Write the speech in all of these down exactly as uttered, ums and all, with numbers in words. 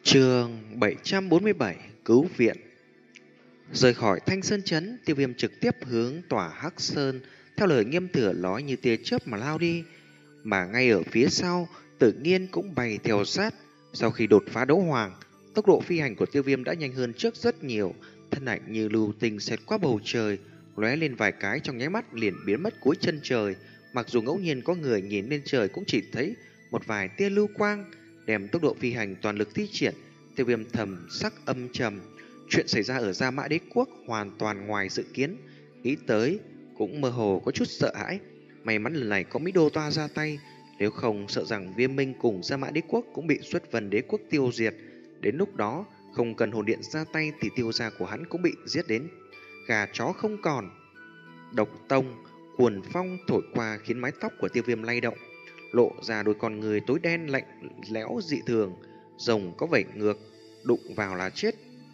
Chương bảy trăm bốn mươi bảy Cứu viện. Rời khỏi Thanh Sơn Trấn, Tiêu Viêm trực tiếp hướng tỏa Hắc Sơn theo lời Nghiêm Thừa nói như tia chớp mà lao đi, mà ngay ở phía sau, Tự Nhiên cũng bay theo sát. Sau khi đột phá đấu hoàng, tốc độ phi hành của Tiêu Viêm đã nhanh hơn trước rất nhiều, thân ảnh như lưu tinh xẹt qua bầu trời, lóe lên vài cái trong nháy mắt liền biến mất cuối chân trời. Mặc dù ngẫu nhiên có người nhìn lên trời cũng chỉ thấy một vài tia lưu quang. Đem tốc độ phi hành toàn lực thi triển, Tiêu Viêm thầm sắc âm trầm. Chuyện xảy ra ở Gia Mã Đế Quốc hoàn toàn ngoài dự kiến, nghĩ tới cũng mơ hồ có chút sợ hãi. May mắn lần này có Mỹ Đô Toa ra tay, nếu không sợ rằng Viêm Minh cùng Gia Mã Đế Quốc cũng bị Xuất Vân Đế Quốc tiêu diệt. Đến lúc đó không cần hồn điện ra tay thì tiêu gia của hắn cũng bị giết đến gà chó không còn. Độc tông cuồn phong thổi qua khiến mái tóc của Tiêu Viêm lay động, lộ ra đôi con người tối đen lạnh lẽo dị thường. Rồng có vảy ngược, đụng vào là chết.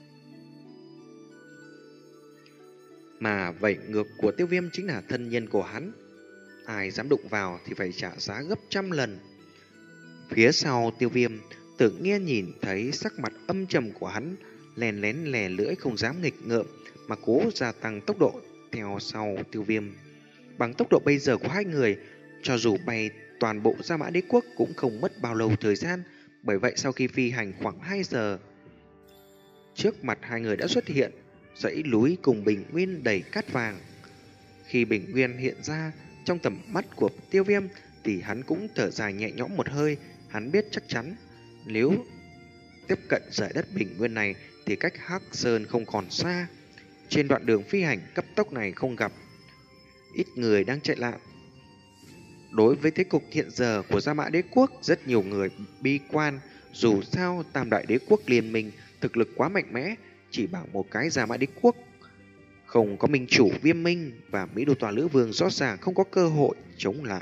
Mà vảy ngược của Tiêu Viêm chính là thân nhân của hắn, ai dám đụng vào thì phải trả giá gấp trăm lần. Phía sau Tiêu Viêm, Tự Nhiên nhìn thấy sắc mặt âm trầm của hắn, lén lén lè lưỡi không dám nghịch ngợm mà cố gia tăng tốc độ theo sau Tiêu Viêm. Bằng tốc độ bây giờ của hai người, cho dù bay toàn bộ Gia Mã Đế Quốc cũng không mất bao lâu thời gian. Bởi vậy sau khi phi hành khoảng hai giờ, trước mặt hai người đã xuất hiện dãy núi cùng bình nguyên đầy cát vàng. Khi bình nguyên hiện ra trong tầm mắt của Tiêu Viêm thì hắn cũng thở dài nhẹ nhõm một hơi. Hắn biết chắc chắn nếu tiếp cận giải đất bình nguyên này thì cách Hắc Sơn không còn xa. Trên đoạn đường phi hành cấp tốc này không gặp ít người đang chạy lạng. Đối với thế cục hiện giờ của Gia Mã Đế Quốc, rất nhiều người bi quan. Dù sao Tam Đại Đế Quốc liên minh thực lực quá mạnh mẽ, chỉ bằng một cái Gia Mã Đế Quốc không có minh chủ Viêm Minh và Mỹ Đô Tòa Lữ Vương rõ ràng không có cơ hội chống lại.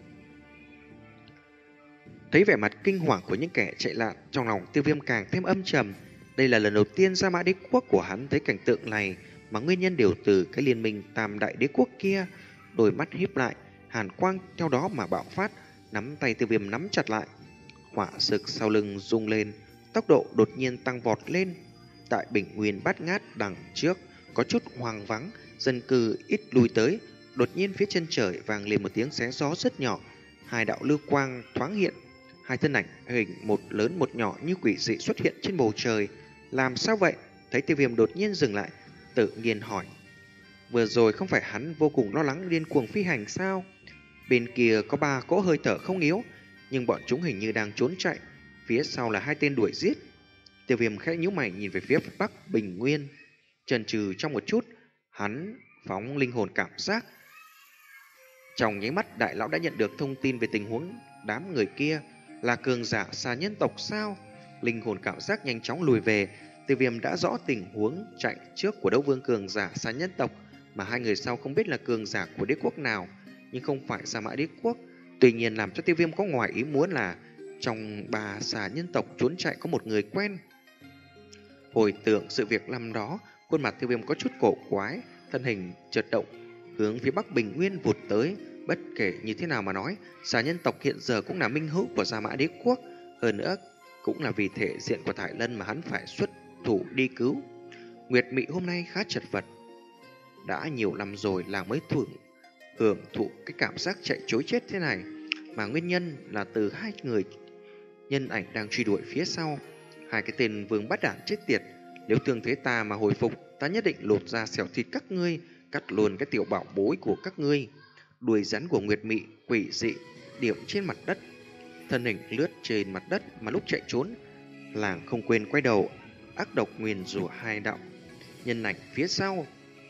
Thấy vẻ mặt kinh hoàng của những kẻ chạy lạn, trong lòng Tiêu Viêm càng thêm âm trầm. Đây là lần đầu tiên Gia Mã Đế Quốc của hắn thấy cảnh tượng này, mà nguyên nhân đều từ cái liên minh Tam Đại Đế Quốc kia. Đôi mắt híp lại, hàn quang theo đó mà bạo phát, nắm tay Tiêu Viêm nắm chặt lại. Hỏa sực sau lưng rung lên, tốc độ đột nhiên tăng vọt lên. Tại bình nguyên bát ngát đằng trước có chút hoang vắng, dân cư ít lui tới. Đột nhiên phía chân trời vang lên một tiếng xé gió rất nhỏ, hai đạo lưu quang thoáng hiện, hai thân ảnh hình một lớn một nhỏ như quỷ dị xuất hiện trên bầu trời. Làm sao vậy? Thấy Tiêu Viêm đột nhiên dừng lại, Tự Nhiên hỏi. Vừa rồi không phải hắn vô cùng lo lắng điên cuồng phi hành sao? Bên kia có ba cỗ hơi thở không yếu, nhưng bọn chúng hình như đang trốn chạy. Phía sau là hai tên đuổi giết. Tiêu Viêm khẽ nhíu mày nhìn về phía bắc bình nguyên, chần chừ trong một chút, hắn phóng linh hồn cảm giác. Trong nháy mắt, đại lão đã nhận được thông tin về tình huống đám người kia. Là cường giả xà nhân tộc sao? Linh hồn cảm giác nhanh chóng lùi về. Tiêu Viêm đã rõ tình huống chạy trước của đấu vương cường giả xà nhân tộc, mà hai người sau không biết là cường giả của đế quốc nào, nhưng không phải Gia Mã Đế Quốc. Tuy nhiên làm cho Tiêu Viêm có ngoài ý muốn là trong ba xà nhân tộc trốn chạy có một người quen. Hồi tưởng sự việc năm đó, khuôn mặt Tiêu Viêm có chút cổ quái, thân hình chợt động hướng phía bắc bình nguyên vụt tới. Bất kể như thế nào mà nói, xà nhân tộc hiện giờ cũng là minh hữu của Gia Mã Đế Quốc, hơn nữa cũng là vì thể diện của Thải Lân mà hắn phải xuất thủ đi cứu. Nguyệt Mị hôm nay khá chật vật, đã nhiều năm rồi làng mới thưởng hưởng thụ cái cảm giác chạy trối chết thế này, mà nguyên nhân là từ hai người nhân ảnh đang truy đuổi phía sau. Hai cái tên vương bắt đản chết tiệt, nếu thương thế ta mà hồi phục, ta nhất định lột ra xẻo thịt các ngươi, cắt luôn cái tiểu bảo bối của các ngươi. Đuôi rắn của Nguyệt Mị quỷ dị điểm trên mặt đất, thân hình lướt trên mặt đất, mà lúc chạy trốn, làng không quên quay đầu ác độc nguyền rủa hai đạo nhân ảnh phía sau.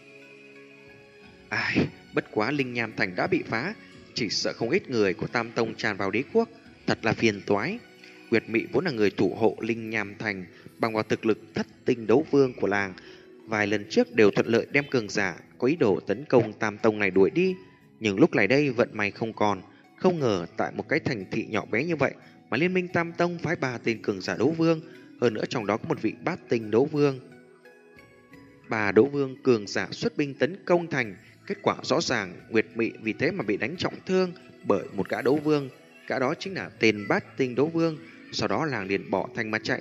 Ai, bất quá Linh Nham Thành đã bị phá, chỉ sợ không ít người của Tam Tông tràn vào đế quốc, thật là phiền toái. Nguyệt Mị vốn là người thủ hộ Linh Nham Thành, bằng vào thực lực thất tinh đấu vương của làng, vài lần trước đều thuận lợi đem cường giả có ý đồ tấn công Tam Tông này đuổi đi. Nhưng lúc này đây vận may không còn, không ngờ tại một cái thành thị nhỏ bé như vậy mà liên minh Tam Tông phái ba tên cường giả đấu vương, hơn nữa trong đó có một vị bát tinh đấu vương. Bà đấu vương cường giả xuất binh tấn công thành, kết quả rõ ràng Nguyệt Mị vì thế mà bị đánh trọng thương bởi một gã đấu vương, gã đó chính là tên bát tinh đấu vương. Sau đó làng liền bỏ thành mà chạy,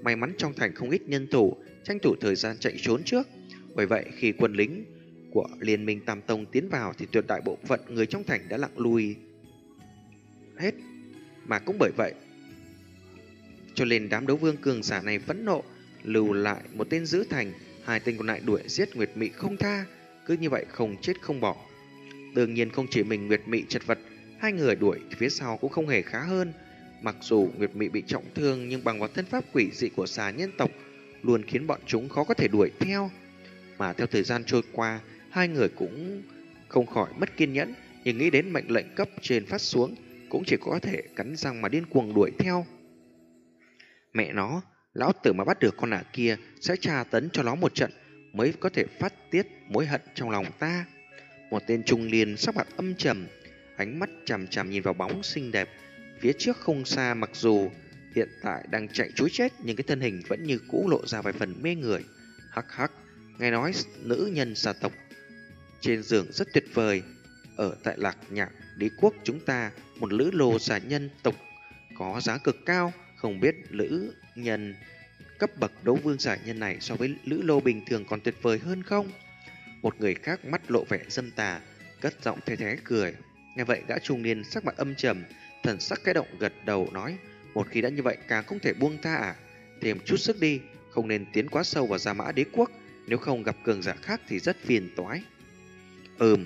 may mắn trong thành không ít nhân thủ, tranh thủ thời gian chạy trốn trước. Bởi vậy khi quân lính của Liên minh Tam Tông tiến vào thì tuyệt đại bộ phận người trong thành đã lặng lui hết. Mà cũng bởi vậy cho nên đám đấu vương cường giả này phẫn nộ, lưu lại một tên giữ thành, hai tên còn lại đuổi giết Nguyệt Mị không tha, cứ như vậy không chết không bỏ. Đương nhiên không chỉ mình Nguyệt Mị chật vật, hai người đuổi phía sau cũng không hề khá hơn. Mặc dù Nguyệt Mị bị trọng thương nhưng bằng vào thân pháp quỷ dị của xà nhân tộc luôn khiến bọn chúng khó có thể đuổi theo. Mà theo thời gian trôi qua, hai người cũng không khỏi mất kiên nhẫn, nhưng nghĩ đến mệnh lệnh cấp trên phát xuống cũng chỉ có thể cắn răng mà điên cuồng đuổi theo. Mẹ nó, lão tử mà bắt được con ả kia sẽ tra tấn cho nó một trận mới có thể phát tiết mối hận trong lòng ta. Một tên trung niên sắc mặt âm trầm, ánh mắt chằm chằm nhìn vào bóng xinh đẹp phía trước không xa, mặc dù hiện tại đang chạy trối chết nhưng cái thân hình vẫn như cũ lộ ra vài phần mê người. Hắc hắc, nghe nói nữ nhân gia tộc trên giường rất tuyệt vời. Ở tại Lạc Nhạc Đế quốc chúng ta, một lữ lô giả nhân tộc có giá cực cao, không biết lữ nhân cấp bậc đấu vương giả nhân này so với lữ lô bình thường còn tuyệt vời hơn không? Một người khác mắt lộ vẻ dâm tà, cất giọng the thé cười. Nghe vậy gã trung niên sắc mặt âm trầm, thần sắc cái động gật đầu nói: một khi đã như vậy càng không thể buông tha à? Thêm chút sức đi, không nên tiến quá sâu vào Gia Mã Đế quốc, nếu không gặp cường giả khác thì rất phiền toái. Ừm.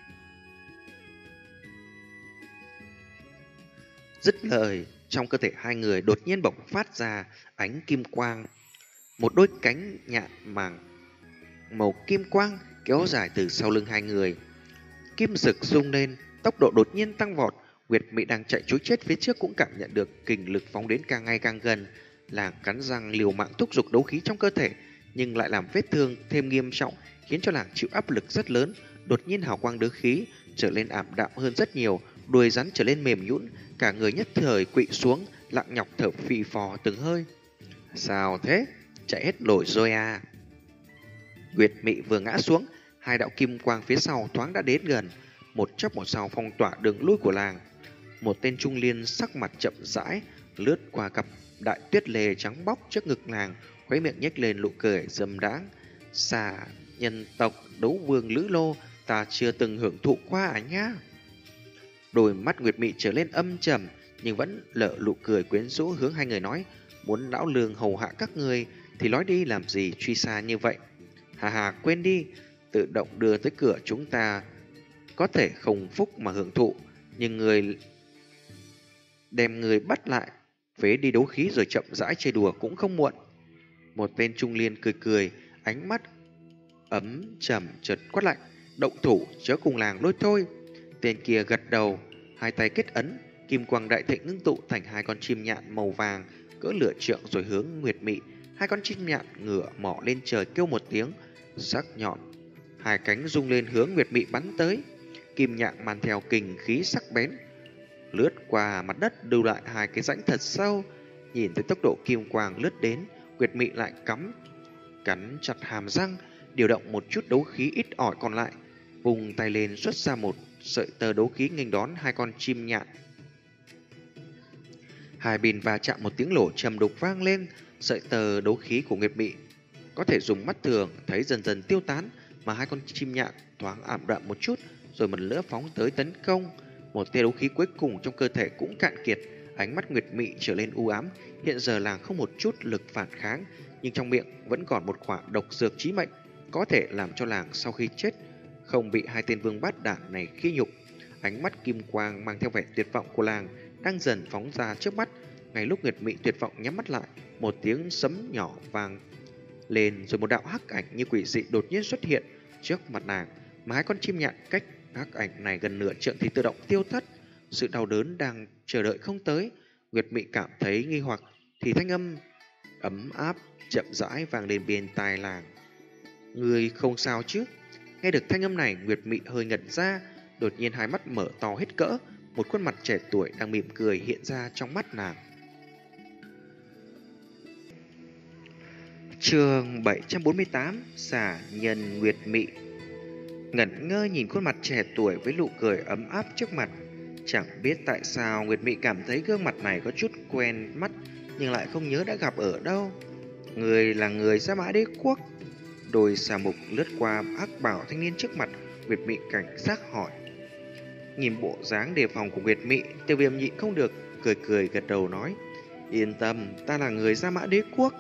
Dứt lời, trong cơ thể hai người đột nhiên bộc phát ra ánh kim quang. Một đôi cánh nhạn màng màu kim quang kéo dài từ sau lưng hai người. Kim rực rung lên, tốc độ đột nhiên tăng vọt. Nguyệt Mị đang chạy trối chết phía trước cũng cảm nhận được kình lực phóng đến càng ngày càng gần. Làng cắn răng liều mạng thúc giục đấu khí trong cơ thể, nhưng lại làm vết thương thêm nghiêm trọng, khiến cho làng chịu áp lực rất lớn. Đột nhiên hào quang đấu khí trở lên ảm đạm hơn rất nhiều, đuôi rắn trở lên mềm nhũn, cả người nhất thời quỵ xuống, lặng nhọc thở phì phò từng hơi. Sao thế? Chạy hết nổi rồi à? Nguyệt Mị vừa ngã xuống, hai đạo kim quang phía sau thoáng đã đến gần, một chốc một sau phong tỏa đường lui của làng. Một tên trung niên sắc mặt chậm rãi lướt qua cặp đại tuyết lê trắng bóc trước ngực làng, khóe miệng nhếch lên nụ cười dâm đãng. Xà nhân tộc đấu vương lữ lô, ta chưa từng hưởng thụ qua à nhá. Đôi mắt Nguyệt Mị trở lên âm trầm, nhưng vẫn lở nụ cười quyến rũ hướng hai người nói: muốn lão lương hầu hạ các người thì nói đi, làm gì truy xa như vậy? Hà hà, quên đi, tự động đưa tới cửa chúng ta có thể không phúc mà hưởng thụ, nhưng người đem người bắt lại phế đi đấu khí rồi chậm rãi chơi đùa cũng không muộn. Một tên trung niên cười cười, ánh mắt ấm trầm chợt quát lạnh: động thủ chớ cùng làng lôi thôi. Tên kia gật đầu, hai tay kết ấn, kim quang đại thịnh ngưng tụ thành hai con chim nhạn màu vàng cỡ lửa trượng rồi hướng Nguyệt Mị. Hai con chim nhạn ngửa mỏ lên trời kêu một tiếng, sắc nhọn, hai cánh rung lên hướng Nguyệt Mị bắn tới. Kim nhạn mang theo kình khí sắc bén, lướt qua mặt đất lưu lại hai cái rãnh thật sâu. Nhìn thấy tốc độ kim quang lướt đến, Nguyệt Mị lại cắm cắn chặt hàm răng, điều động một chút đấu khí ít ỏi còn lại, vùng tay lên xuất ra một sợi tơ đấu khí nghênh đón hai con chim nhạn. Hai bên va chạm một tiếng lỗ trầm đục vang lên, sợi tơ đấu khí của Nguyệt Mị có thể dùng mắt thường thấy dần dần tiêu tán, mà hai con chim nhạn thoáng ảm đạm một chút rồi một lửa phóng tới tấn công. Một tia đấu khí cuối cùng trong cơ thể cũng cạn kiệt, ánh mắt Nguyệt Mị trở lên u ám. Hiện giờ làng không một chút lực phản kháng, nhưng trong miệng vẫn còn một quả độc dược chí mệnh, có thể làm cho làng sau khi chết không bị hai tên vương bát đản này khi nhục. Ánh mắt kim quang mang theo vẻ tuyệt vọng của làng đang dần phóng ra trước mắt. Ngay lúc Nguyệt Mị tuyệt vọng nhắm mắt lại, một tiếng sấm nhỏ vang lên, rồi một đạo hắc ảnh như quỷ dị đột nhiên xuất hiện trước mặt nàng, mà hai con chim nhạn cách hắc ảnh này gần nửa trượng thì tự động tiêu thất. Sự đau đớn đang chờ đợi không tới. Nguyệt Mị cảm thấy nghi hoặc thì thanh âm ấm áp chậm rãi vang lên bên tai làng: người không sao chứ? Nghe được thanh âm này, Nguyệt Mị hơi ngẩn ra, đột nhiên hai mắt mở to hết cỡ, một khuôn mặt trẻ tuổi đang mỉm cười hiện ra trong mắt nàng. Chương bảy trăm bốn mươi tám: Xả nhân Nguyệt Mị. Ngẩn ngơ nhìn khuôn mặt trẻ tuổi với nụ cười ấm áp trước mặt, chẳng biết tại sao Nguyệt Mị cảm thấy gương mặt này có chút quen mắt, nhưng lại không nhớ đã gặp ở đâu. Người là người Gia Mã Đế Quốc. Đôi xà mục lướt qua ác bảo thanh niên trước mặt, Nguyệt Mị cảnh giác hỏi. Nhìn bộ dáng đề phòng của Nguyệt Mị, Tiêu Viêm nhịn không được, cười cười gật đầu nói. Yên tâm, ta là người Gia Mã Đế Quốc.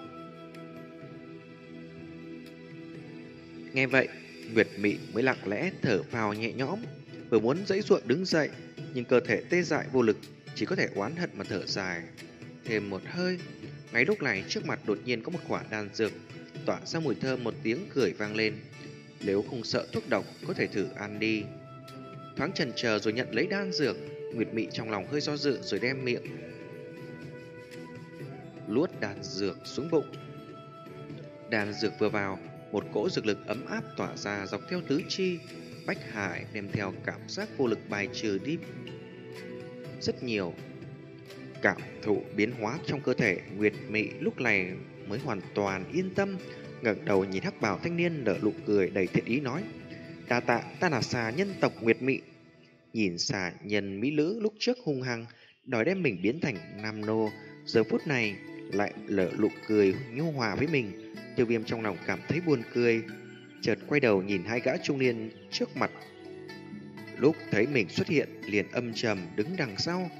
Nghe vậy, Nguyệt Mị mới lặng lẽ thở phào nhẹ nhõm, vừa muốn giãy giụa đứng dậy, nhưng cơ thể tê dại vô lực, chỉ có thể oán hận mà thở dài. Thêm một hơi, ngay lúc này trước mặt đột nhiên có một quả đan dược, tỏa ra mùi thơm, một tiếng cười vang lên. Nếu không sợ thuốc độc, có thể thử ăn đi. Thoáng chần chờ rồi nhận lấy đan dược, Nguyệt Mị trong lòng hơi do dự rồi đem miệng luốt đan dược xuống bụng. Đan dược vừa vào, một cỗ dược lực ấm áp tỏa ra dọc theo tứ chi. Bách Hải đem theo cảm giác vô lực bài trừ đi rất nhiều. Cảm thụ biến hóa trong cơ thể, Nguyệt Mị lúc này mới hoàn toàn yên tâm, ngẩng đầu nhìn hắc bào thanh niên nở nụ cười đầy thiện ý nói: "Đa tạ, ta là xà nhân tộc Nguyệt Mị." Nhìn xà nhân mỹ nữ lúc trước hung hăng đòi đem mình biến thành nam nô, giờ phút này lại lở nụ cười nhu hòa với mình. Tiêu Viêm trong lòng cảm thấy buồn cười, chợt quay đầu nhìn hai gã trung niên trước mặt. Lúc thấy mình xuất hiện, liền âm trầm đứng đằng sau.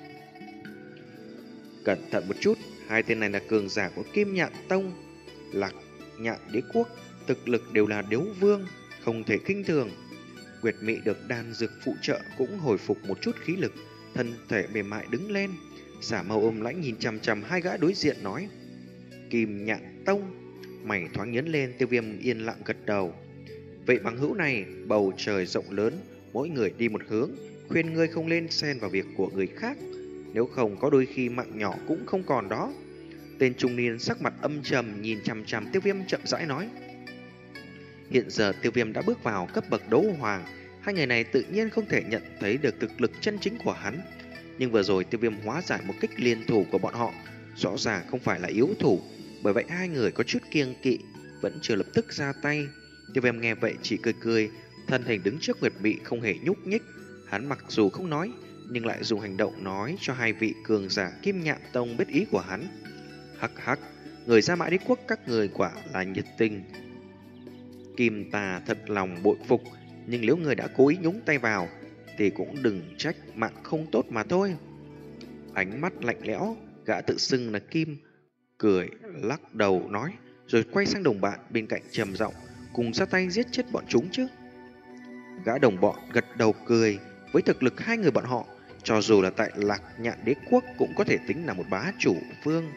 Cẩn thận một chút, hai tên này là cường giả của Kim Nhạn Tông, Lạc Nhạn Đế Quốc, thực lực đều là đấu vương, không thể khinh thường. Nguyệt Mị được đan dược phụ trợ cũng hồi phục một chút khí lực, thân thể mềm mại đứng lên, xả màu ôm lãnh nhìn chằm chằm hai gã đối diện nói: Kim Nhạn Tông. Mày thoáng nhấn lên. Tiêu Viêm yên lặng gật đầu. Vậy bằng hữu này, bầu trời rộng lớn, mỗi người đi một hướng, khuyên ngươi không lên xen vào việc của người khác, nếu không có đôi khi mạng nhỏ cũng không còn đó. Tên trung niên sắc mặt âm trầm nhìn chằm chằm Tiêu Viêm chậm rãi nói. Hiện giờ Tiêu Viêm đã bước vào cấp bậc đấu hoàng, hai người này tự nhiên không thể nhận thấy được thực lực chân chính của hắn. Nhưng vừa rồi Tiêu Viêm hóa giải một kích liên thủ của bọn họ, rõ ràng không phải là yếu thủ, bởi vậy hai người có chút kiêng kỵ, vẫn chưa lập tức ra tay. Tiêu Viêm nghe vậy chỉ cười cười, thân hình đứng trước Nguyệt Mị không hề nhúc nhích. Hắn mặc dù không nói, nhưng lại dùng hành động nói cho hai vị cường giả Kim Nhạn Tông biết ý của hắn. Hắc hắc, người Gia Mã Đế Quốc các người quả là nhiệt tình. Kim tà thật lòng bội phục, nhưng nếu người đã cố ý nhúng tay vào thì cũng đừng trách mạng không tốt mà thôi. Ánh mắt lạnh lẽo, gã tự xưng là Kim cười lắc đầu nói, rồi quay sang đồng bạn bên cạnh trầm giọng, cùng ra tay giết chết bọn chúng chứ. Gã đồng bọn gật đầu cười, với thực lực hai người bọn họ, cho dù là tại Lạc Nhạn Đế Quốc cũng có thể tính là một bá chủ vương.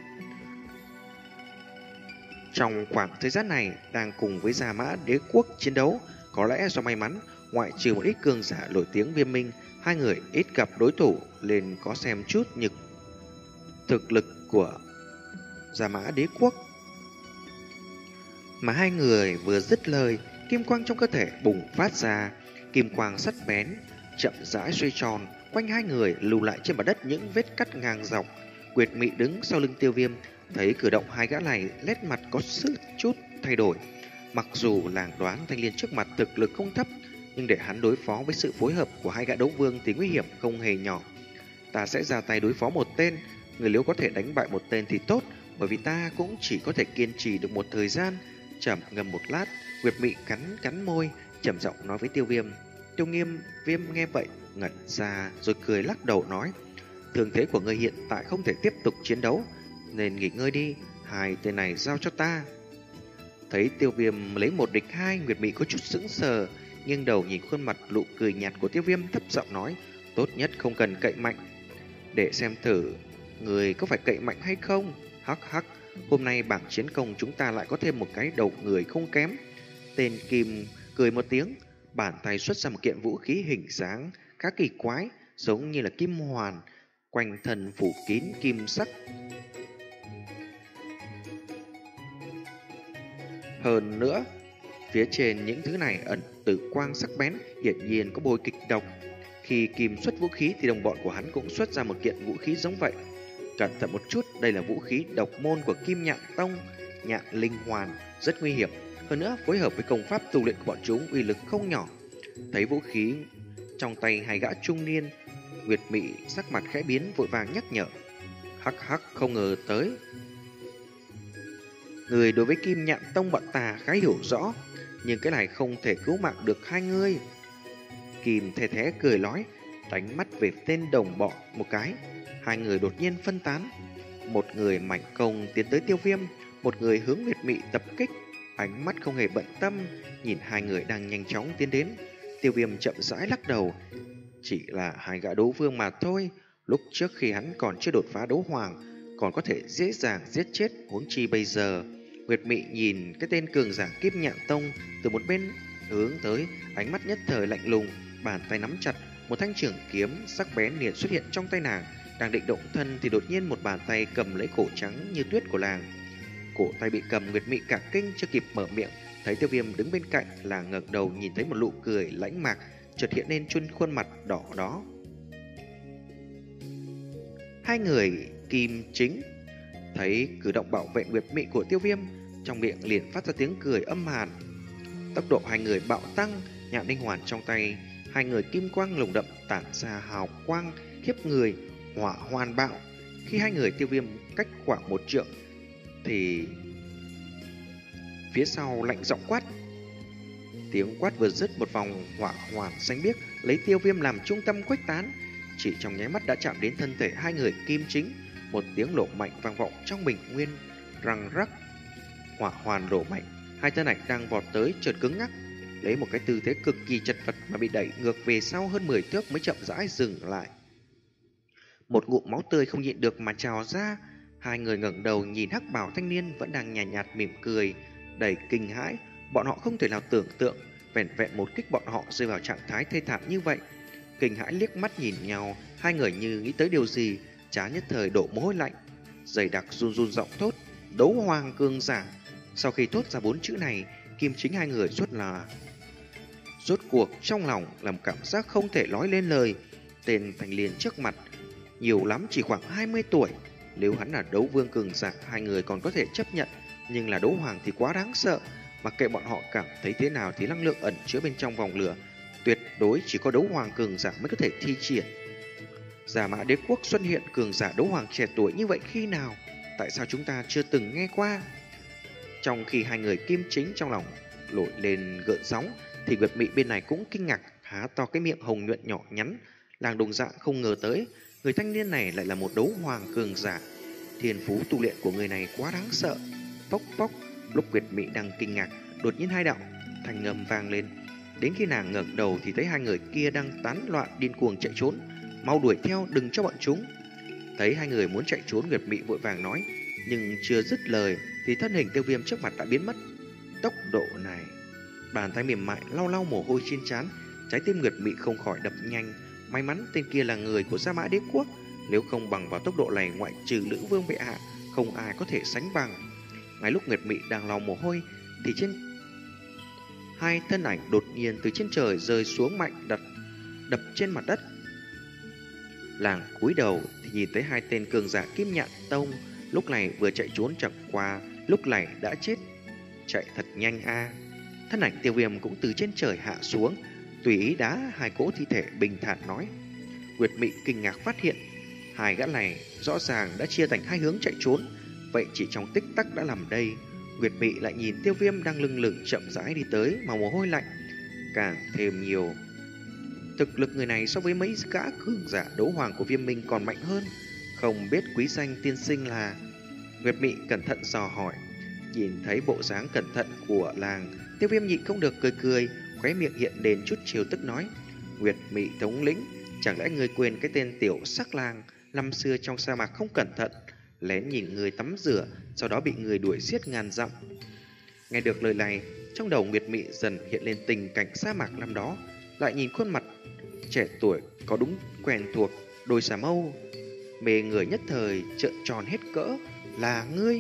Trong khoảng thời gian này đang cùng với Gia Mã Đế Quốc chiến đấu, có lẽ do may mắn, ngoại trừ một ít cường giả nổi tiếng Viêm Minh, hai người ít gặp đối thủ nên có xem chút nhược thực lực của Gia Mã Đế Quốc. Mà hai người vừa dứt lời, kim quang trong cơ thể bùng phát ra, kim quang sắc bén chậm rãi xoay tròn quanh hai người, lưu lại trên mặt đất những vết cắt ngang dọc. Nguyệt Mị đứng sau lưng Tiêu Viêm, thấy cử động hai gã này, nét mặt có sự chút thay đổi. Mặc dù làng đoán thanh niên trước mặt thực lực không thấp, nhưng để hắn đối phó với sự phối hợp của hai gã đấu vương thì nguy hiểm không hề nhỏ. Ta sẽ ra tay đối phó một tên, người nếu có thể đánh bại một tên thì tốt, bởi vì ta cũng chỉ có thể kiên trì được một thời gian. Trầm ngâm một lát, Nguyệt Mị cắn cắn môi, trầm giọng nói với Tiêu Viêm. Tiêu Nghiêm Viêm nghe vậy ngẩn ra rồi cười lắc đầu nói, thương thế của ngươi hiện tại không thể tiếp tục chiến đấu, nên nghỉ ngơi đi, hai tên này giao cho ta. Thấy Tiêu Viêm lấy một địch hai, Nguyệt Mị có chút sững sờ, nghiêng đầu nhìn khuôn mặt nụ cười nhạt của Tiêu Viêm, thấp giọng nói, tốt nhất không cần cậy mạnh, để xem thử người có phải cậy mạnh hay không. Hắc hắc, hôm nay bảng chiến công chúng ta lại có thêm một cái đầu người không kém. Tên Kim cười một tiếng, bàn tay xuất ra một kiện vũ khí hình dáng khá kỳ quái, giống như là kim hoàn, quanh thân phủ kín kim sắc. Hơn nữa, phía trên những thứ này ẩn tử quang sắc bén, hiển nhiên có bôi kịch độc. Khi Kim xuất vũ khí thì đồng bọn của hắn cũng xuất ra một kiện vũ khí giống vậy. Cẩn thận một chút, đây là vũ khí độc môn của Kim Nhạn Tông, Nhạn Linh Hoàn, rất nguy hiểm. Hơn nữa, phối hợp với công pháp tu luyện của bọn chúng uy lực không nhỏ. Thấy vũ khí trong tay hai gã trung niên, Nguyệt Mị sắc mặt khẽ biến, vội vàng nhắc nhở. Hắc hắc, không ngờ tới Người đối với Kim Nhạn Tông bọn ta khá hiểu rõ, nhưng cái này không thể cứu mạng được hai người. Kim thè thé cười nói, đánh mắt về tên đồng bọn một cái. Hai người đột nhiên phân tán. Một người mạnh công tiến tới Tiêu Viêm, một người hướng Nguyệt Mị tập kích. Ánh mắt không hề bận tâm, nhìn hai người đang nhanh chóng tiến đến. Tiêu Viêm chậm rãi lắc đầu. Chỉ là hai gã đấu vương mà thôi. Lúc trước khi hắn còn chưa đột phá đấu hoàng, còn có thể dễ dàng giết chết, huống chi bây giờ. Nguyệt Mị nhìn cái tên cường giả Kiếp Nhạn Tông từ một bên hướng tới, ánh mắt nhất thời lạnh lùng, bàn tay nắm chặt, một thanh trường kiếm sắc bén liền xuất hiện trong tay nàng. Đang định động thân thì đột nhiên một bàn tay cầm lấy cổ trắng như tuyết của nàng. Cổ tay bị cầm, Nguyệt Mị cả kinh chưa kịp mở miệng, thấy Tiêu Viêm đứng bên cạnh, là ngẩng đầu nhìn thấy một nụ cười lãnh mạc chợt hiện lên trên khuôn mặt đỏ đó. Hai người Kim Chính thấy cử động bảo vệ Nguyệt Mị của Tiêu Viêm, trong miệng liền phát ra tiếng cười âm hàn. Tốc độ hai người bạo tăng, nhạn linh hoàn trong tay hai người kim quang lồng đậm tản ra hào quang khiếp người, hỏa hoàn bạo. Khi hai người Tiêu Viêm cách khoảng một trượng thì phía sau lạnh giọng quát. Tiếng quát vừa dứt, một vòng hỏa hoàn xanh biếc lấy Tiêu Viêm làm trung tâm khuếch tán, chỉ trong nháy mắt đã chạm đến thân thể hai người Kim Chính. Một tiếng nổ mạnh vang vọng trong bình nguyên, răng rắc. Hỏa hoàn nổ mạnh, hai thân ảnh đang vọt tới chợt cứng ngắc, lấy một cái tư thế cực kỳ chật vật mà bị đẩy ngược về sau hơn mười thước mới chậm rãi dừng lại. Một ngụm máu tươi không nhịn được mà trào ra. Hai người ngẩng đầu nhìn hắc bào thanh niên vẫn đang nhàn nhạt, nhạt mỉm cười, đầy kinh hãi. Bọn họ không thể nào tưởng tượng vẻn vẹn một kích bọn họ rơi vào trạng thái thê thảm như vậy. Kinh hãi liếc mắt nhìn nhau, hai người như nghĩ tới điều gì, trán nhất thời đổ mồ hôi lạnh. Dày đặc run run giọng thốt, đấu hoàng cường giả. Sau khi thốt ra bốn chữ này, Kim Chính hai người suốt là rốt cuộc trong lòng làm cảm giác không thể nói lên lời. Tên thanh niên trước mặt nhiều lắm chỉ khoảng hai mươi tuổi, nếu hắn là đấu vương cường giả hai người còn có thể chấp nhận, nhưng là đấu hoàng thì quá đáng sợ. Mặc kệ bọn họ cảm thấy thế nào thì năng lượng ẩn chứa bên trong vòng lửa tuyệt đối chỉ có đấu hoàng cường giả mới có thể thi triển. Giả Mã Đế Quốc xuất hiện cường giả đấu hoàng trẻ tuổi như vậy khi nào? Tại sao chúng ta chưa từng nghe qua? Trong khi hai người Kim Chính trong lòng nổi lên gợn sóng, thì Nguyệt Mị bên này cũng kinh ngạc, há to cái miệng hồng nhuận nhỏ nhắn. Làng đồng dạng không ngờ tới người thanh niên này lại là một đấu hoàng cường giả. Thiên phú tu luyện của người này quá đáng sợ. Pốc pốc. Lúc Nguyệt Mị đang kinh ngạc, đột nhiên hai đạo thanh âm vang lên. Đến khi nàng ngẩng đầu thì thấy hai người kia đang tán loạn điên cuồng chạy trốn. Mau đuổi theo, đừng cho bọn chúng. Thấy hai người muốn chạy trốn, Nguyệt Mị vội vàng nói, nhưng chưa dứt lời thì thân hình Tiêu Viêm trước mặt đã biến mất. Tốc độ này. Bàn tay mềm mại lau lau mồ hôi trên trán, trái tim Nguyệt Mị không khỏi đập nhanh. May mắn tên kia là người của Giả Mã Đế Quốc, nếu không bằng vào tốc độ này, ngoại trừ Lữ Vương bệ hạ, không ai có thể sánh bằng. Ngay lúc Nguyệt Mị đang lau mồ hôi thì trên hai thân ảnh đột nhiên từ trên trời rơi xuống mạnh, đặt đập trên mặt đất. Làng cúi đầu thì nhìn thấy hai tên cường giả Kim Nhạn Tông, lúc này vừa chạy trốn chẳng qua, lúc này đã chết. Chạy thật nhanh a. Thân ảnh Tiêu Viêm cũng từ trên trời hạ xuống, tùy ý đá hai cỗ thi thể, bình thản nói. Nguyệt Mị kinh ngạc phát hiện hai gã này rõ ràng đã chia thành hai hướng chạy trốn, vậy chỉ trong tích tắc đã làm đây. Nguyệt Mị lại nhìn Tiêu Viêm đang lưng lửng chậm rãi đi tới mà mồ hôi lạnh càng thêm nhiều. Thực lực người này so với mấy gã cường giả đấu hoàng của Viêm Minh còn mạnh hơn. Không biết quý danh tiên sinh là? Nguyệt Mị cẩn thận dò hỏi. Nhìn thấy bộ dáng cẩn thận của làng, Tiêu Viêm nhịn không được cười cười, khóe miệng hiện đến chút trêu tức nói, Nguyệt Mị thống lĩnh, chẳng lẽ người quên cái tên tiểu sắc lang năm xưa trong sa mạc không cẩn thận lén nhìn người tắm rửa, sau đó bị người đuổi giết ngàn dặm? Nghe được lời này, trong đầu Nguyệt Mị dần hiện lên tình cảnh sa mạc năm đó, lại nhìn khuôn mặt trẻ tuổi có đúng quen thuộc, đôi xà mâu mê người, nhất thời trợn tròn hết cỡ. Là ngươi?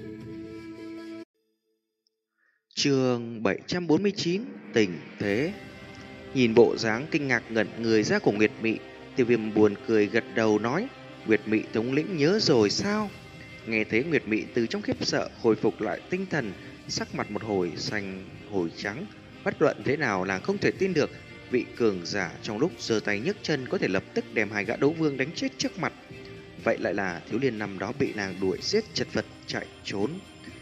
Chương bảy trăm bốn mươi chín, tình thế. Nhìn bộ dáng kinh ngạc ngẩn người ra của Nguyệt Mị, Tiêu Viêm buồn cười gật đầu nói, Nguyệt Mị thống lĩnh nhớ rồi sao? Nghe thấy Nguyệt Mị từ trong khiếp sợ hồi phục lại tinh thần, sắc mặt một hồi xanh hồi trắng. Bất luận thế nào là không thể tin được vị cường giả trong lúc giơ tay nhấc chân có thể lập tức đem hai gã đấu vương đánh chết trước mặt. Vậy lại là thiếu niên năm đó bị nàng đuổi giết chật vật chạy trốn.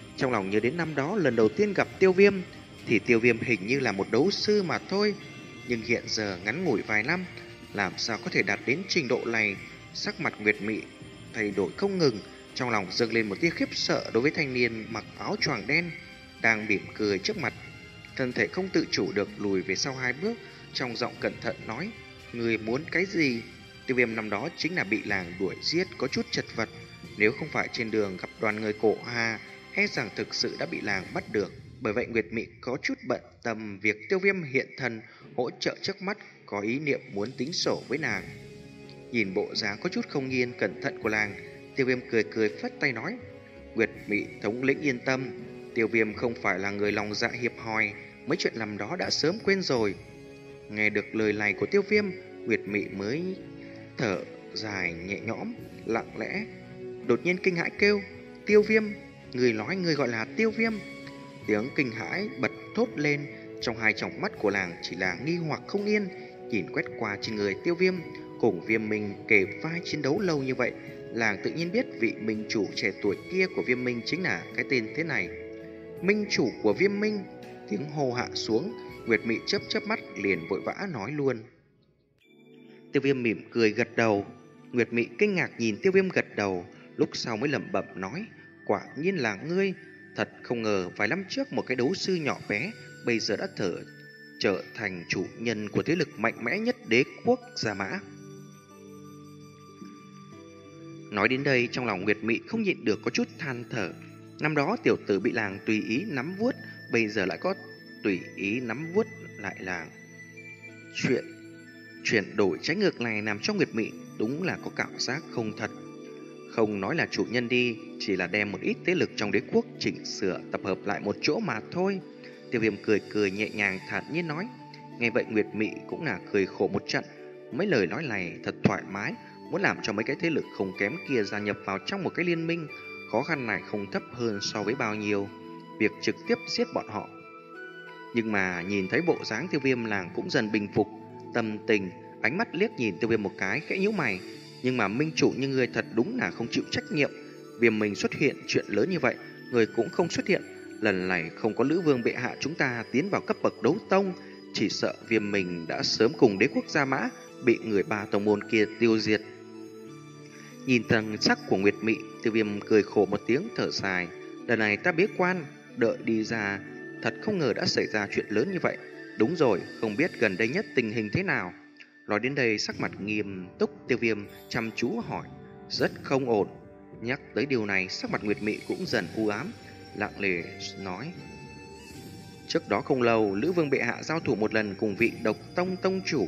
trong lòng nhớ đến năm đó lần đầu tiên gặp Tiêu Viêm, thì Tiêu Viêm hình như là một đấu sư mà thôi. Nhưng hiện giờ ngắn ngủi vài năm, làm sao có thể đạt đến trình độ này? Sắc mặt Nguyệt Mị thay đổi không ngừng, trong lòng dâng lên một tia khiếp sợ đối với thanh niên mặc áo choàng đen đang mỉm cười trước mặt. Thân thể không tự chủ được lùi về sau hai bước, trong giọng cẩn thận nói: người muốn cái gì? Tiêu Viêm năm đó chính là bị làng đuổi giết, có chút chật vật. Nếu không phải trên đường gặp đoàn người cổ Hà, e rằng thực sự đã bị làng bắt được. Bởi vậy Nguyệt Mị có chút bận tâm việc Tiêu Viêm hiện thân hỗ trợ trước mắt, có ý niệm muốn tính sổ với nàng. Nhìn bộ dáng có chút không yên cẩn thận của làng, Tiêu Viêm cười cười phất tay nói: Nguyệt Mị thống lĩnh yên tâm, Tiêu Viêm không phải là người lòng dạ hiệp hòi, mấy chuyện làm đó đã sớm quên rồi. Nghe được lời này của Tiêu Viêm, Nguyệt Mị mới thở dài nhẹ nhõm, lặng lẽ đột nhiên kinh hãi kêu: Tiêu Viêm, người nói người gọi là Tiêu Viêm? Tiếng kinh hãi bật thốt lên, trong hai tròng mắt của làng chỉ là nghi hoặc không yên, nhìn quét qua trên người Tiêu Viêm. Cùng Viêm Minh kề vai chiến đấu lâu như vậy, làng tự nhiên biết vị minh chủ trẻ tuổi kia của Viêm Minh chính là cái tên thế này. Minh chủ của Viêm Minh? Tiếng hô hạ xuống, Nguyệt Mị chớp chớp mắt liền vội vã nói luôn. Tiêu Viêm mỉm cười gật đầu. Nguyệt Mị kinh ngạc nhìn Tiêu Viêm gật đầu, lúc sau mới lẩm bẩm nói: quả nhiên là ngươi. Thật không ngờ vài năm trước một cái đấu sư nhỏ bé bây giờ đã thở trở thành chủ nhân của thế lực mạnh mẽ nhất đế quốc Gia Mã. Nói đến đây, trong lòng Nguyệt Mị không nhịn được có chút than thở. Năm đó tiểu tử bị làng tùy ý nắm vuốt, bây giờ lại có tùy ý nắm vuốt lại làng. Chuyện chuyển đổi trái ngược này làm cho Nguyệt Mị đúng là có cảm giác không thật. Không nói là chủ nhân đi, chỉ là đem một ít thế lực trong đế quốc chỉnh sửa tập hợp lại một chỗ mà thôi. Tiêu Viêm cười cười nhẹ nhàng thản nhiên nói. Nghe vậy Nguyệt Mị cũng là cười khổ một trận. Mấy lời nói này thật thoải mái, muốn làm cho mấy cái thế lực không kém kia gia nhập vào trong một cái liên minh. Khó khăn này không thấp hơn so với bao nhiêu việc trực tiếp giết bọn họ. Nhưng mà nhìn thấy bộ dáng Tiêu Viêm, làng cũng dần bình phục tâm tình, ánh mắt liếc nhìn Tiêu Viêm một cái, khẽ nhíu mày. Nhưng mà minh chủ như người thật đúng là không chịu trách nhiệm. Viêm mình xuất hiện chuyện lớn như vậy, người cũng không xuất hiện. Lần này không có Lữ Vương bệ hạ chúng ta tiến vào cấp bậc đấu tông, chỉ sợ Viêm mình đã sớm cùng đế quốc Gia Mã bị người ba tông môn kia tiêu diệt. Nhìn thần sắc của Nguyệt Mị, Tiêu Viêm cười khổ một tiếng thở dài. Lần này ta bế quan, đợi đi ra, thật không ngờ đã xảy ra chuyện lớn như vậy. Đúng rồi, không biết gần đây nhất tình hình thế nào? Nói đến đây, sắc mặt nghiêm túc Tiêu Viêm chăm chú hỏi. Rất không ổn. Nhắc tới điều này, sắc mặt Nguyệt Mị cũng dần u ám, lặng lẽ nói. Trước đó không lâu, Lữ Vương bệ hạ giao thủ một lần cùng vị Độc Tông tông chủ.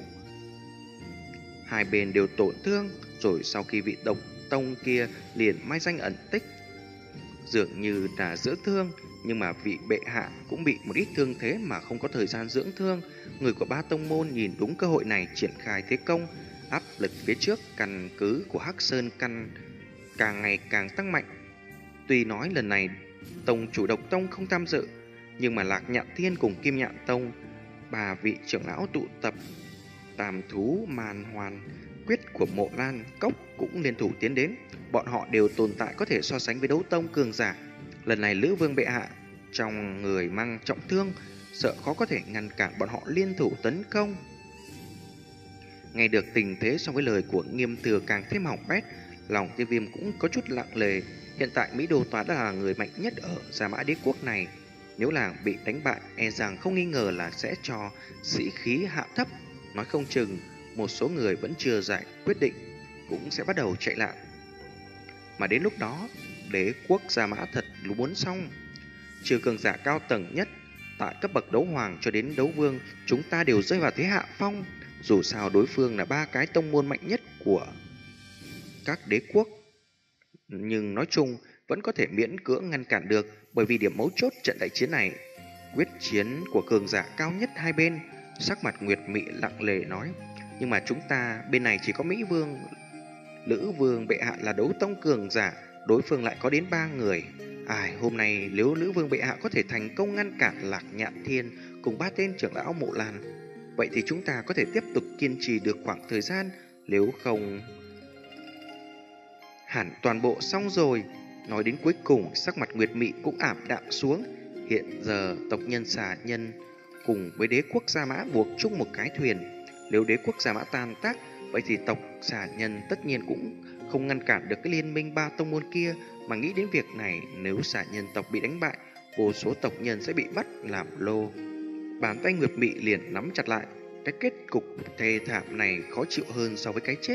Hai bên đều tổn thương, rồi sau khi vị Độc Tông kia liền mai danh ẩn tích, dường như là dưỡng thương. Nhưng mà vị bệ hạ cũng bị một ít thương thế mà không có thời gian dưỡng thương. Người của ba tông môn nhìn đúng cơ hội này triển khai thế công, áp lực phía trước căn cứ của Hắc Sơn căn càng ngày càng tăng mạnh. Tuy nói lần này tông chủ Độc Tông không tham dự, nhưng mà Lạc Nhạn Thiên cùng Kim Nhạn Tông, ba vị trưởng lão tụ tập, Tam Thú Màn Hoàn Quyết của Mộ Lan Cốc cũng liên thủ tiến đến. Bọn họ đều tồn tại có thể so sánh với đấu tông cường giả. Lần này Lữ Vương bệ hạ trong người mang trọng thương, sợ khó có thể ngăn cản bọn họ liên thủ tấn công. Nghe được tình thế so với lời của Nghiêm Thừa càng thêm hỏng bét, lòng Tiêu Viêm cũng có chút lặng lề. Hiện tại Mỹ Đô Toán đã là người mạnh nhất ở Gia Mã đế quốc này. Nếu làng bị đánh bại, e rằng không nghi ngờ là sẽ cho sĩ khí hạ thấp. Nói không chừng một số người vẫn chưa giải quyết định cũng sẽ bắt đầu chạy lại. Mà đến lúc đó, đế quốc Gia Mã thật muốn xong. Trừ cường giả cao tầng nhất, tại cấp bậc đấu hoàng cho đến đấu vương, chúng ta đều rơi vào thế hạ phong. Dù sao đối phương là ba cái tông môn mạnh nhất của các đế quốc, nhưng nói chung vẫn có thể miễn cưỡng ngăn cản được. Bởi vì điểm mấu chốt trận đại chiến này, quyết chiến của cường giả cao nhất hai bên. Sắc mặt Nguyệt Mị lặng lề nói. Nhưng mà chúng ta bên này chỉ có Mỹ Vương, Lữ Vương bệ hạ là đấu tông cường giả, đối phương lại có đến ba người. Ai, hôm nay nếu Lữ Vương bệ hạ có thể thành công ngăn cản Lạc Nhạn Thiên cùng ba tên trưởng lão Mộ Lan, vậy thì chúng ta có thể tiếp tục kiên trì được khoảng thời gian. Nếu không, hẳn toàn bộ xong rồi. Nói đến cuối cùng, sắc mặt Nguyệt Mị cũng ảm đạm xuống. Hiện giờ tộc nhân xà nhân cùng với đế quốc Gia Mã buộc chung một cái thuyền. Nếu đế quốc Gia Mã tan tác, vậy thì tộc xà nhân tất nhiên cũng không ngăn cản được cái liên minh ba tông môn kia. Mà nghĩ đến việc này, nếu xà nhân tộc bị đánh bại, vô số tộc nhân sẽ bị bắt làm lô. Bàn tay Nguyệt Mị liền nắm chặt lại. Cái kết cục thê thảm này khó chịu hơn so với cái chết.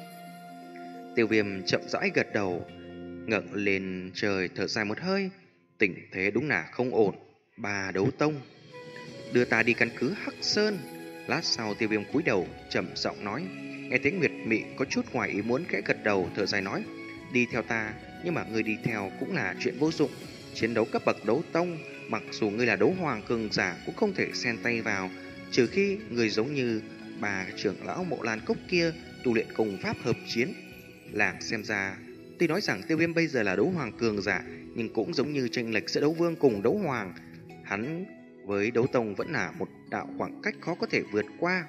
Tiêu Viêm chậm rãi gật đầu, ngẩng lên trời thở dài một hơi. Tình thế đúng là không ổn. Bà đấu tông, đưa ta đi căn cứ Hắc Sơn. Lát sau Tiêu Viêm cúi đầu trầm giọng nói. Nghe thấy Nguyệt Mị có chút ngoài ý muốn, khẽ gật đầu thở dài nói. Đi theo ta, nhưng mà ngươi đi theo cũng là chuyện vô dụng. Chiến đấu cấp bậc đấu tông, mặc dù ngươi là đấu hoàng cường giả cũng không thể xen tay vào, trừ khi người giống như bà trưởng lão Mộ Lan Cốc kia tu luyện cùng pháp hợp chiến. Làng xem ra, tuy nói rằng Tiêu Viêm bây giờ là đấu hoàng cường giả, nhưng cũng giống như chênh lệch giữa đấu vương cùng đấu hoàng, hắn với đấu tông vẫn là một đạo khoảng cách khó có thể vượt qua.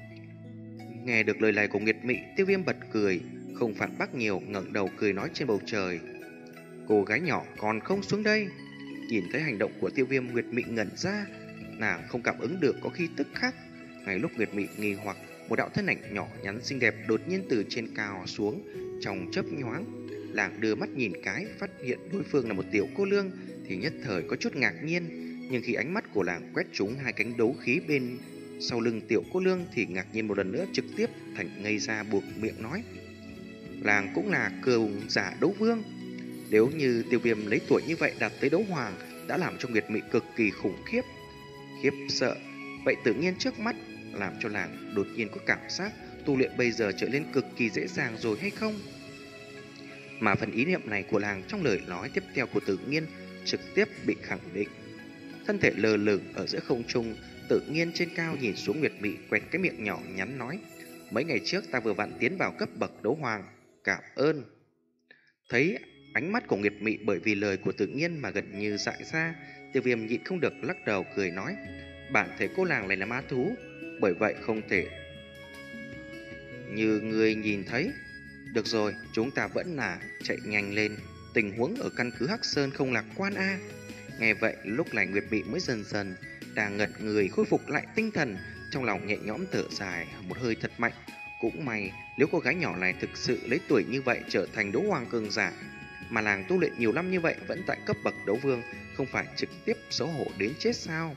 Nghe được lời này của Nguyệt Mị, Tiêu Viêm bật cười, không phản bác nhiều, ngẩng đầu cười nói trên bầu trời. Cô gái nhỏ còn không xuống đây. Nhìn thấy hành động của Tiêu Viêm, Nguyệt Mị ngẩn ra, nàng không cảm ứng được có khí tức khác. Ngay lúc Nguyệt Mị nghi hoặc, một đạo thân ảnh nhỏ nhắn xinh đẹp đột nhiên từ trên cao xuống. Trong chớp nhoáng, nàng đưa mắt nhìn cái, phát hiện đối phương là một tiểu cô nương thì nhất thời có chút ngạc nhiên. Nhưng khi ánh mắt của nàng quét trúng hai cánh đấu khí bên sau lưng tiểu cô nương thì ngạc nhiên một lần nữa, trực tiếp thành ngây ra buộc miệng nói. Nàng cũng là cường giả đấu vương. Nếu như Tiêu Viêm lấy tuổi như vậy đạt tới đấu hoàng đã làm cho Nguyệt Mị cực kỳ khủng khiếp, khiếp sợ. Vậy tự nhiên trước mắt làm cho nàng đột nhiên có cảm giác tu luyện bây giờ trở nên cực kỳ dễ dàng rồi hay không? Mà phần ý niệm này của nàng trong lời nói tiếp theo của Tự Nhiên trực tiếp bị khẳng định. Thân thể lờ lửng ở giữa không trung, Tự Nhiên trên cao nhìn xuống Nguyệt Mị, quẹt cái miệng nhỏ nhắn nói. Mấy ngày trước ta vừa vặn tiến vào cấp bậc đấu hoàng, cảm ơn. Thấy ánh mắt của Nguyệt Mị bởi vì lời của Tự Nhiên mà gần như dại ra, Tiêu Viêm nhịn không được lắc đầu cười nói. Bản thể cô nàng này là ma thú, bởi vậy không thể như người nhìn thấy. Được rồi, chúng ta vẫn là chạy nhanh lên. Tình huống ở căn cứ Hắc Sơn không lạc quan a. Nghe vậy, lúc này Nguyệt Mị mới dần dần đang ngẩn người khôi phục lại tinh thần, trong lòng nhẹ nhõm thở dài một hơi thật mạnh. Cũng may, nếu cô gái nhỏ này thực sự lấy tuổi như vậy trở thành đấu hoàng cường giả, mà nàng tu luyện nhiều năm như vậy vẫn tại cấp bậc đấu vương, không phải trực tiếp xấu hổ đến chết sao?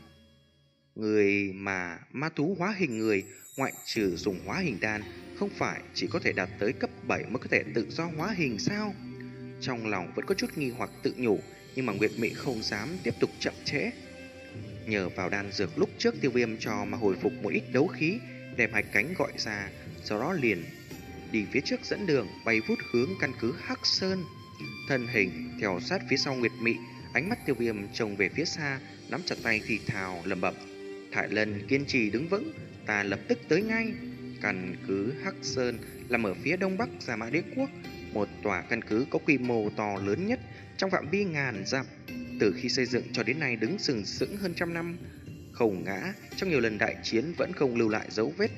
Người mà ma thú hóa hình người, ngoại trừ dùng hóa hình đan, không phải chỉ có thể đạt tới cấp bảy mới có thể tự do hóa hình sao? Trong lòng vẫn có chút nghi hoặc tự nhủ, nhưng mà Nguyệt Mị không dám tiếp tục chậm trễ. Nhờ vào đan dược lúc trước Tiêu Viêm cho mà hồi phục một ít đấu khí, đem hai cánh gọi ra, sau đó liền đi phía trước dẫn đường, bay vút hướng căn cứ Hắc Sơn. Thân hình theo sát phía sau Nguyệt Mị, ánh mắt Tiêu Viêm trông về phía xa, nắm chặt tay thì thào lẩm bẩm. Thải Lân kiên trì đứng vững, ta lập tức tới ngay. Căn cứ Hắc Sơn nằm ở phía đông bắc Gia Mã Đế Quốc, một tòa căn cứ có quy mô to lớn nhất trong phạm vi ngàn dặm. Từ khi xây dựng cho đến nay đứng sừng sững hơn trăm năm, không ngã, trong nhiều lần đại chiến vẫn không lưu lại dấu vết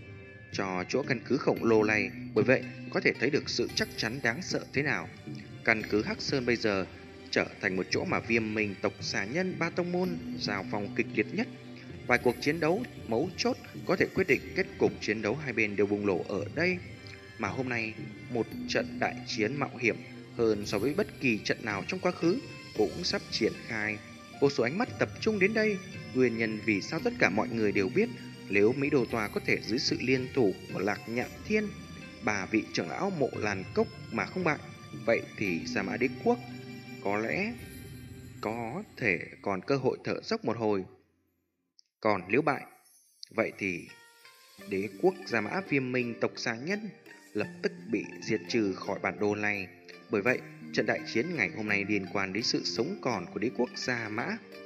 cho chỗ căn cứ khổng lồ này. Bởi vậy có thể thấy được sự chắc chắn đáng sợ thế nào. Căn cứ Hắc Sơn bây giờ trở thành một chỗ mà Viêm Minh tộc xà nhân ba tông môn giao phong kịch liệt nhất. Vài cuộc chiến đấu mấu chốt có thể quyết định kết cục chiến đấu hai bên đều bùng nổ ở đây. Mà hôm nay, một trận đại chiến mạo hiểm hơn so với bất kỳ trận nào trong quá khứ cũng sắp triển khai. Vô số ánh mắt tập trung đến đây. Nguyên nhân vì sao tất cả mọi người đều biết, nếu Mỹ Đồ Tòa có thể dưới sự liên thủ của Lạc Nhạn Thiên, bà vị trưởng lão Mộ Lan Cốc mà không bại, vậy thì Gia Mã Đế Quốc có lẽ có thể còn cơ hội thở dốc một hồi. Còn nếu bại, vậy thì đế quốc Gia Mã Viêm Minh tộc xà nhân lập tức bị diệt trừ khỏi bản đồ này. Bởi vậy, trận đại chiến ngày hôm nay liên quan đến sự sống còn của đế quốc Gia Mã.